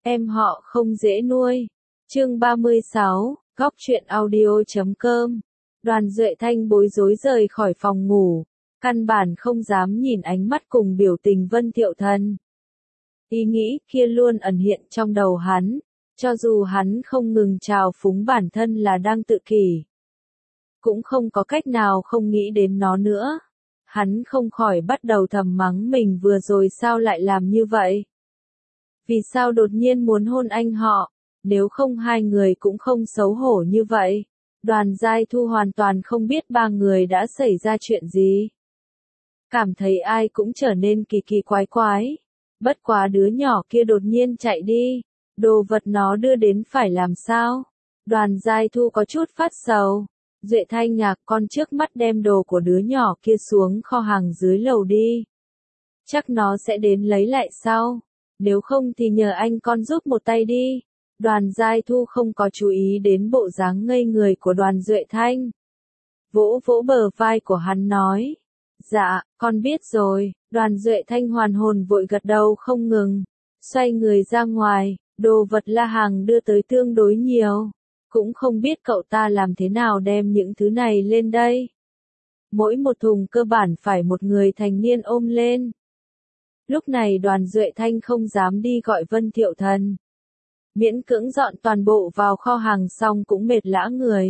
Em họ không dễ nuôi. Chương 36, góc truyện audio.com. Đoàn Duệ Thanh bối rối rời khỏi phòng ngủ, căn bản không dám nhìn ánh mắt cùng biểu tình Vân Thiệu Thần. Ý nghĩ kia luôn ẩn hiện trong đầu hắn, cho dù hắn không ngừng trào phúng bản thân là đang tự kỷ. Cũng không có cách nào không nghĩ đến nó nữa. Hắn không khỏi bắt đầu thầm mắng mình vừa rồi sao lại làm như vậy. Vì sao đột nhiên muốn hôn anh họ, nếu không hai người cũng không xấu hổ như vậy. Đoàn Giai Thu hoàn toàn không biết ba người đã xảy ra chuyện gì. Cảm thấy ai cũng trở nên kỳ kỳ quái quái. Bất quá đứa nhỏ kia đột nhiên chạy đi, đồ vật nó đưa đến phải làm sao? Đoàn Giai Thu có chút phát sầu. Duệ Thanh nhạc con trước mắt đem đồ của đứa nhỏ kia xuống kho hàng dưới lầu đi. Chắc nó sẽ đến lấy lại sau. Nếu không thì nhờ anh con giúp một tay đi. Đoàn Giai Thu không có chú ý đến bộ dáng ngây người của Đoàn Duệ Thanh. Vỗ vỗ bờ vai của hắn nói. Dạ, con biết rồi. Đoàn Duệ Thanh hoàn hồn vội gật đầu không ngừng. Xoay người ra ngoài, đồ vật La Hằng đưa tới tương đối nhiều. Cũng không biết cậu ta làm thế nào đem những thứ này lên đây. Mỗi một thùng cơ bản phải một người thành niên ôm lên. Lúc này Đoàn Duệ Thanh không dám đi gọi Vân Thiệu Thần. Miễn cưỡng dọn toàn bộ vào kho hàng xong cũng mệt lã người.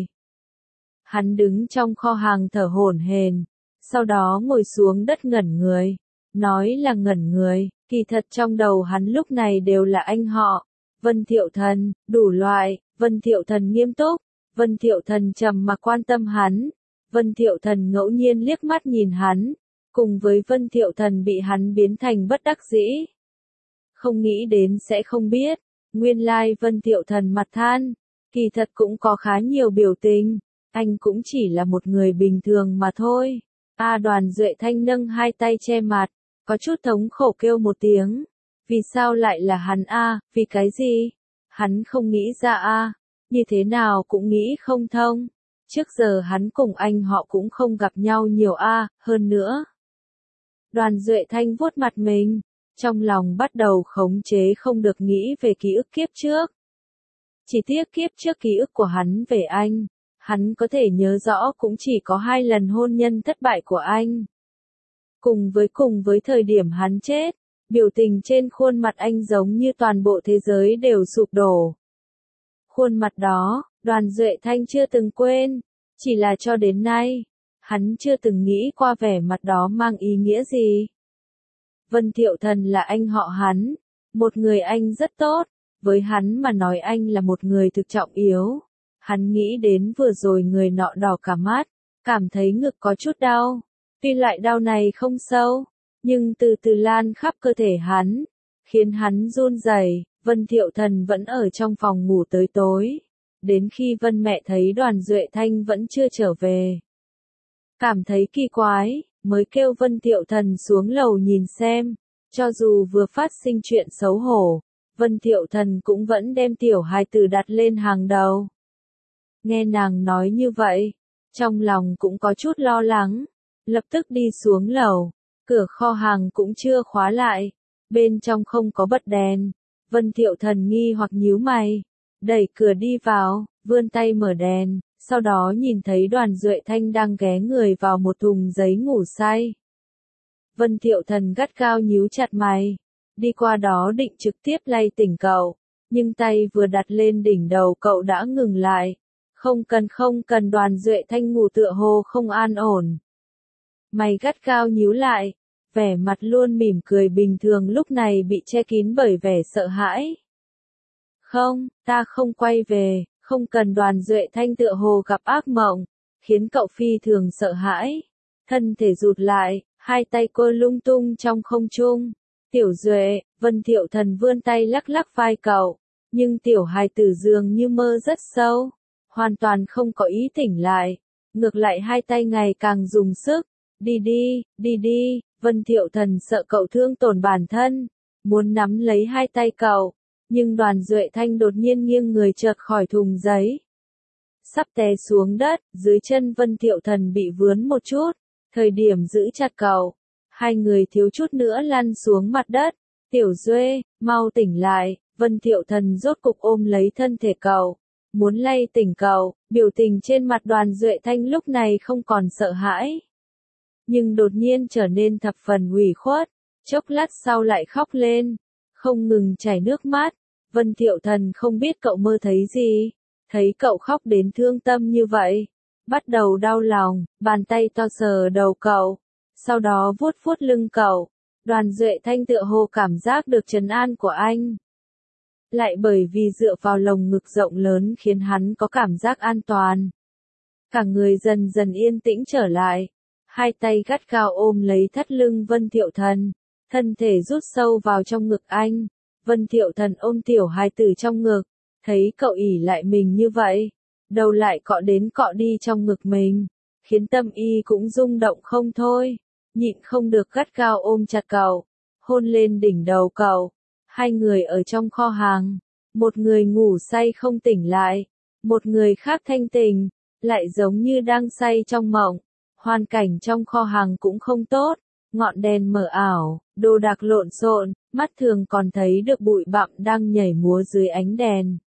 Hắn đứng trong kho hàng thở hổn hển, sau đó ngồi xuống đất ngẩn người. Nói là ngẩn người, kỳ thật trong đầu hắn lúc này đều là anh họ. Vân Thiệu Thần, đủ loại. Vân Thiệu Thần nghiêm túc, Vân Thiệu Thần trầm mặc quan tâm hắn, Vân Thiệu Thần ngẫu nhiên liếc mắt nhìn hắn, cùng với Vân Thiệu Thần bị hắn biến thành bất đắc dĩ. Không nghĩ đến sẽ không biết, nguyên lai Vân Thiệu Thần mặt than, kỳ thật cũng có khá nhiều biểu tình, anh cũng chỉ là một người bình thường mà thôi. Đoàn Duệ Thanh nâng hai tay che mặt, có chút thống khổ kêu một tiếng, vì sao lại là hắn vì cái gì? Hắn không nghĩ ra như thế nào cũng nghĩ không thông. Trước giờ hắn cùng anh họ cũng không gặp nhau nhiều hơn nữa. Đoàn Duệ Thanh vuốt mặt mình, trong lòng bắt đầu khống chế không được nghĩ về ký ức kiếp trước. Chỉ tiếc kiếp trước ký ức của hắn về anh, hắn có thể nhớ rõ cũng chỉ có 2 lần hôn nhân thất bại của anh. Cùng với thời điểm hắn chết, biểu tình trên khuôn mặt anh giống như toàn bộ thế giới đều sụp đổ. Khuôn mặt đó, Đoàn Duệ Thanh chưa từng quên, chỉ là cho đến nay, hắn chưa từng nghĩ qua vẻ mặt đó mang ý nghĩa gì. Vân Thiệu Thần là anh họ hắn, một người anh rất tốt, với hắn mà nói anh là một người thực trọng yếu. Hắn nghĩ đến vừa rồi người nọ đỏ cả mắt, cảm thấy ngực có chút đau, tuy loại đau này không sâu, nhưng từ từ lan khắp cơ thể hắn, khiến hắn run rẩy. Vân Thiệu Thần vẫn ở trong phòng ngủ tới tối, đến khi Vân mẹ thấy Đoàn Duệ Thanh vẫn chưa trở về. Cảm thấy kỳ quái, mới kêu Vân Thiệu Thần xuống lầu nhìn xem, cho dù vừa phát sinh chuyện xấu hổ, Vân Thiệu Thần cũng vẫn đem tiểu hài tử đặt lên hàng đầu. Nghe nàng nói như vậy, trong lòng cũng có chút lo lắng, lập tức đi xuống lầu. Cửa kho hàng cũng chưa khóa lại, bên trong không có bật đèn. Vân Thiệu Thần nghi hoặc nhíu mày, đẩy cửa đi vào, vươn tay mở đèn, sau đó nhìn thấy Đoàn Duệ Thanh đang ghé người vào một thùng giấy ngủ say. Vân Thiệu Thần gắt gao nhíu chặt mày, đi qua đó định trực tiếp lay tỉnh cậu, nhưng tay vừa đặt lên đỉnh đầu cậu đã ngừng lại. Không cần. Đoàn Duệ Thanh ngủ tựa hồ không an ổn. Mày gắt gao nhíu lại, vẻ mặt luôn mỉm cười bình thường lúc này bị che kín bởi vẻ sợ hãi. Không, ta không quay về, không cần. Đoàn Duệ Thanh tựa hồ gặp ác mộng, khiến cậu phi thường sợ hãi. Thân thể rụt lại, hai tay cô lung tung trong không trung. Tiểu Duệ, Vân Thiệu Thần vươn tay lắc lắc vai cậu, nhưng tiểu hài tử dường như mơ rất sâu, hoàn toàn không có ý tỉnh lại, ngược lại hai tay ngày càng dùng sức. Đi đi, Vân Thiệu Thần sợ cậu thương tổn bản thân, muốn nắm lấy hai tay cậu, nhưng Đoàn Duệ Thanh đột nhiên nghiêng người chợt khỏi thùng giấy. Sắp té xuống đất, dưới chân Vân Thiệu Thần bị vướn một chút, thời điểm giữ chặt cậu, hai người thiếu chút nữa lăn xuống mặt đất. Tiểu Duệ, mau tỉnh lại, Vân Thiệu Thần rốt cục ôm lấy thân thể cậu, muốn lay tỉnh cậu, biểu tình trên mặt Đoàn Duệ Thanh lúc này không còn sợ hãi. Nhưng đột nhiên trở nên thập phần ủy khuất, chốc lát sau lại khóc lên, không ngừng chảy nước mắt. Vân Thiệu Thần không biết cậu mơ thấy gì, thấy cậu khóc đến thương tâm như vậy, bắt đầu đau lòng, bàn tay to sờ đầu cậu, sau đó vuốt vuốt lưng cậu. Đoàn Duệ Thanh tựa hồ cảm giác được trấn an của anh. Lại bởi vì dựa vào lồng ngực rộng lớn khiến hắn có cảm giác an toàn. Cả người dần dần yên tĩnh trở lại, hai tay gắt gao ôm lấy thắt lưng Vân Thiệu Thần, thân thể rút sâu vào trong ngực anh. Vân Thiệu Thần ôm tiểu hài tử trong ngực, thấy cậu ỉ lại mình như vậy, đầu lại cọ đến cọ đi trong ngực mình, khiến tâm y cũng rung động không thôi, nhịn không được gắt gao ôm chặt cậu, hôn lên đỉnh đầu cậu. Hai người ở trong kho hàng, một người ngủ say không tỉnh lại, một người khác thanh tỉnh, lại giống như đang say trong mộng. Hoàn cảnh trong kho hàng cũng không tốt, ngọn đèn mờ ảo, đồ đạc lộn xộn, mắt thường còn thấy được bụi bặm đang nhảy múa dưới ánh đèn.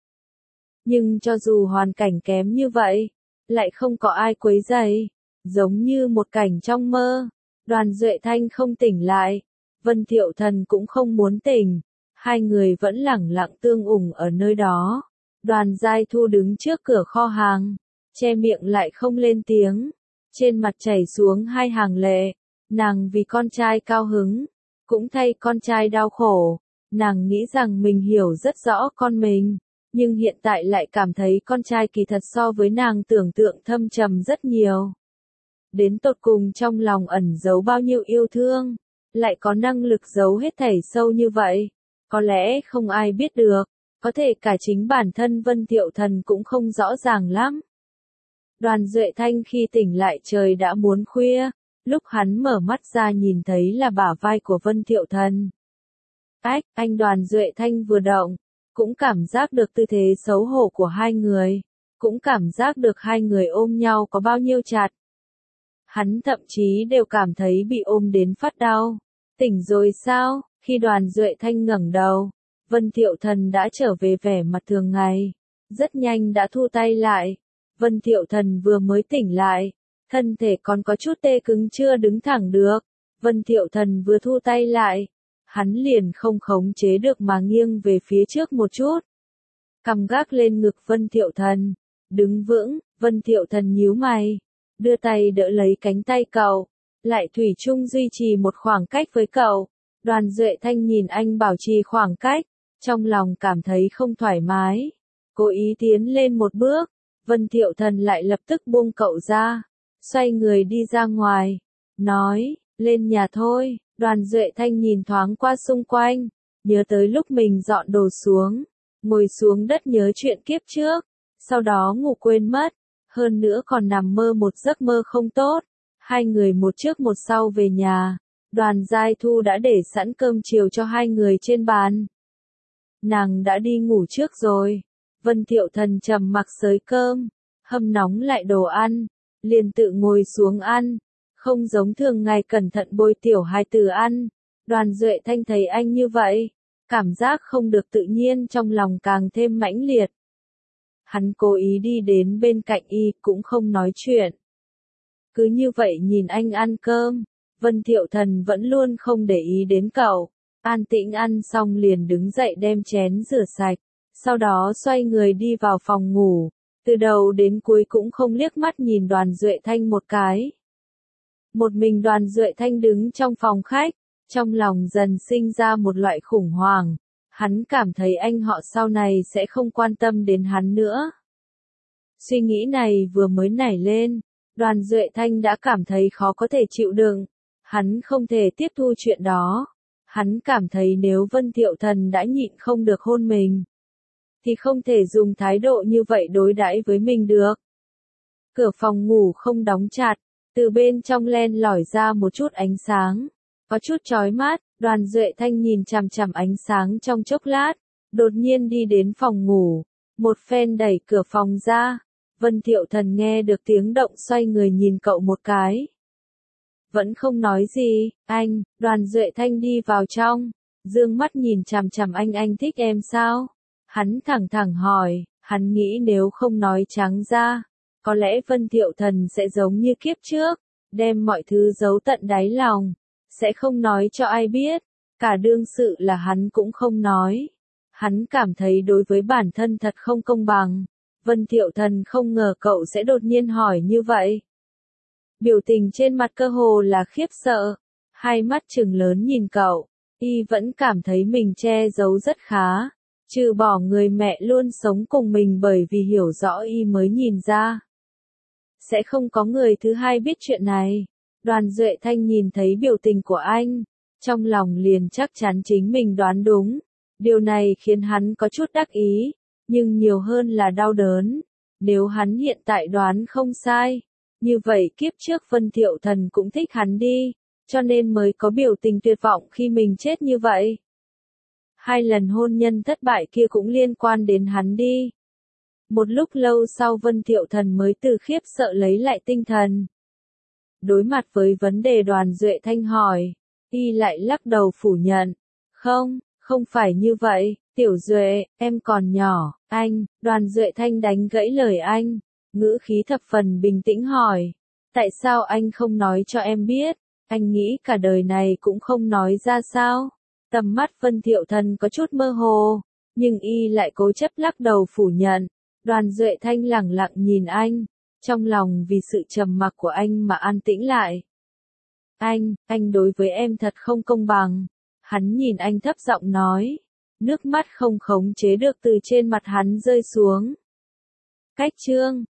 Nhưng cho dù hoàn cảnh kém như vậy, lại không có ai quấy rầy, giống như một cảnh trong mơ. Đoàn Duệ Thanh không tỉnh lại, Vân Thiệu Thần cũng không muốn tỉnh, hai người vẫn lẳng lặng tương ủng ở nơi đó. Đoàn Giai Thu đứng trước cửa kho hàng, che miệng lại không lên tiếng, trên mặt chảy xuống hai hàng lệ. Nàng vì con trai cao hứng, cũng thay con trai đau khổ. Nàng nghĩ rằng mình hiểu rất rõ con mình, nhưng hiện tại lại cảm thấy con trai kỳ thật so với nàng tưởng tượng thâm trầm rất nhiều. Đến tột cùng trong lòng ẩn giấu bao nhiêu yêu thương, lại có năng lực giấu hết thảy sâu như vậy, có lẽ không ai biết được, có thể cả chính bản thân Vân Thiệu Thần cũng không rõ ràng lắm. Đoàn Duệ Thanh khi tỉnh lại trời đã muốn khuya, lúc hắn mở mắt ra nhìn thấy là bả vai của Vân Thiệu Thần. Anh Đoàn Duệ Thanh vừa động, cũng cảm giác được tư thế xấu hổ của hai người, cũng cảm giác được hai người ôm nhau có bao nhiêu chặt. Hắn thậm chí đều cảm thấy bị ôm đến phát đau. Tỉnh rồi sao? Khi Đoàn Duệ Thanh ngẩng đầu, Vân Thiệu Thần đã trở về vẻ mặt thường ngày, rất nhanh đã thu tay lại. Vân Thiệu Thần vừa mới tỉnh lại, thân thể còn có chút tê cứng chưa đứng thẳng được. Vân Thiệu Thần vừa thu tay lại, hắn liền không khống chế được mà nghiêng về phía trước một chút. Cằm gác lên ngực Vân Thiệu Thần, đứng vững. Vân Thiệu Thần nhíu mày, đưa tay đỡ lấy cánh tay cậu, lại thủy chung duy trì một khoảng cách với cậu. Đoàn Duệ Thanh nhìn anh bảo trì khoảng cách, trong lòng cảm thấy không thoải mái, cố ý tiến lên một bước. Vân Thiệu Thần lại lập tức buông cậu ra, xoay người đi ra ngoài, nói, lên nhà thôi. Đoàn Duệ Thanh nhìn thoáng qua xung quanh, nhớ tới lúc mình dọn đồ xuống, ngồi xuống đất nhớ chuyện kiếp trước, sau đó ngủ quên mất, hơn nữa còn nằm mơ một giấc mơ không tốt. Hai người một trước một sau về nhà, Đoàn Giai Thu đã để sẵn cơm chiều cho hai người trên bàn. Nàng đã đi ngủ trước rồi. Vân Thiệu Thần trầm mặc xới cơm, hâm nóng lại đồ ăn, liền tự ngồi xuống ăn, không giống thường ngày cẩn thận bôi tiểu hài tử ăn. Đoàn Duệ Thanh thấy anh như vậy, cảm giác không được tự nhiên trong lòng càng thêm mãnh liệt. Hắn cố ý đi đến bên cạnh y cũng không nói chuyện. Cứ như vậy nhìn anh ăn cơm, Vân Thiệu Thần vẫn luôn không để ý đến cậu, an tĩnh ăn xong liền đứng dậy đem chén rửa sạch, sau đó xoay người đi vào phòng ngủ, từ đầu đến cuối cũng không liếc mắt nhìn Đoàn Duệ Thanh một cái. Một mình Đoàn Duệ Thanh đứng trong phòng khách, trong lòng dần sinh ra một loại khủng hoảng, hắn cảm thấy anh họ sau này sẽ không quan tâm đến hắn nữa. Suy nghĩ này vừa mới nảy lên, Đoàn Duệ Thanh đã cảm thấy khó có thể chịu đựng, hắn không thể tiếp thu chuyện đó. Hắn cảm thấy nếu Vân Thiệu Thần đã nhịn không được hôn mình, thì không thể dùng thái độ như vậy đối đãi với mình được. Cửa phòng ngủ không đóng chặt, từ bên trong len lỏi ra một chút ánh sáng, có chút chói mắt. Đoàn Duệ Thanh nhìn chằm chằm ánh sáng trong chốc lát, đột nhiên đi đến phòng ngủ, một phen đẩy cửa phòng ra. Vân Thiệu Thần nghe được tiếng động xoay người nhìn cậu một cái. Vẫn không nói gì, anh. Đoàn Duệ Thanh đi vào trong, Dương mắt nhìn chằm chằm anh thích em sao? Hắn thẳng thẳng hỏi, hắn nghĩ nếu không nói trắng ra, có lẽ Vân Thiệu Thần sẽ giống như kiếp trước, đem mọi thứ giấu tận đáy lòng, sẽ không nói cho ai biết, cả đương sự là hắn cũng không nói. Hắn cảm thấy đối với bản thân thật không công bằng, Vân Thiệu Thần không ngờ cậu sẽ đột nhiên hỏi như vậy. Biểu tình trên mặt cơ hồ là khiếp sợ, hai mắt trừng lớn nhìn cậu, y vẫn cảm thấy mình che giấu rất khá, trừ bỏ người mẹ luôn sống cùng mình bởi vì hiểu rõ y mới nhìn ra. Sẽ không có người thứ hai biết chuyện này. Đoàn Duệ Thanh nhìn thấy biểu tình của anh, trong lòng liền chắc chắn chính mình đoán đúng. Điều này khiến hắn có chút đắc ý, nhưng nhiều hơn là đau đớn. Nếu hắn hiện tại đoán không sai, như vậy kiếp trước Vân Thiệu Thần cũng thích hắn đi, cho nên mới có biểu tình tuyệt vọng khi mình chết như vậy. 2 lần hôn nhân thất bại kia cũng liên quan đến hắn đi. Một lúc lâu sau Vân Thiệu Thần mới từ khiếp sợ lấy lại tinh thần. Đối mặt với vấn đề Đoàn Duệ Thanh hỏi, y lại lắc đầu phủ nhận. Không phải như vậy, Tiểu Duệ, em còn nhỏ, anh. Đoàn Duệ Thanh đánh gãy lời anh, ngữ khí thập phần bình tĩnh hỏi. Tại sao anh không nói cho em biết, anh nghĩ cả đời này cũng không nói ra sao? Tầm mắt Vân Thiệu Thần có chút mơ hồ, nhưng y lại cố chấp lắc đầu phủ nhận. Đoàn Duệ Thanh lẳng lặng nhìn anh, trong lòng vì sự trầm mặc của anh mà an tĩnh lại. Anh đối với em thật không công bằng. Hắn nhìn anh thấp giọng nói, nước mắt không khống chế được từ trên mặt hắn rơi xuống. Cách chương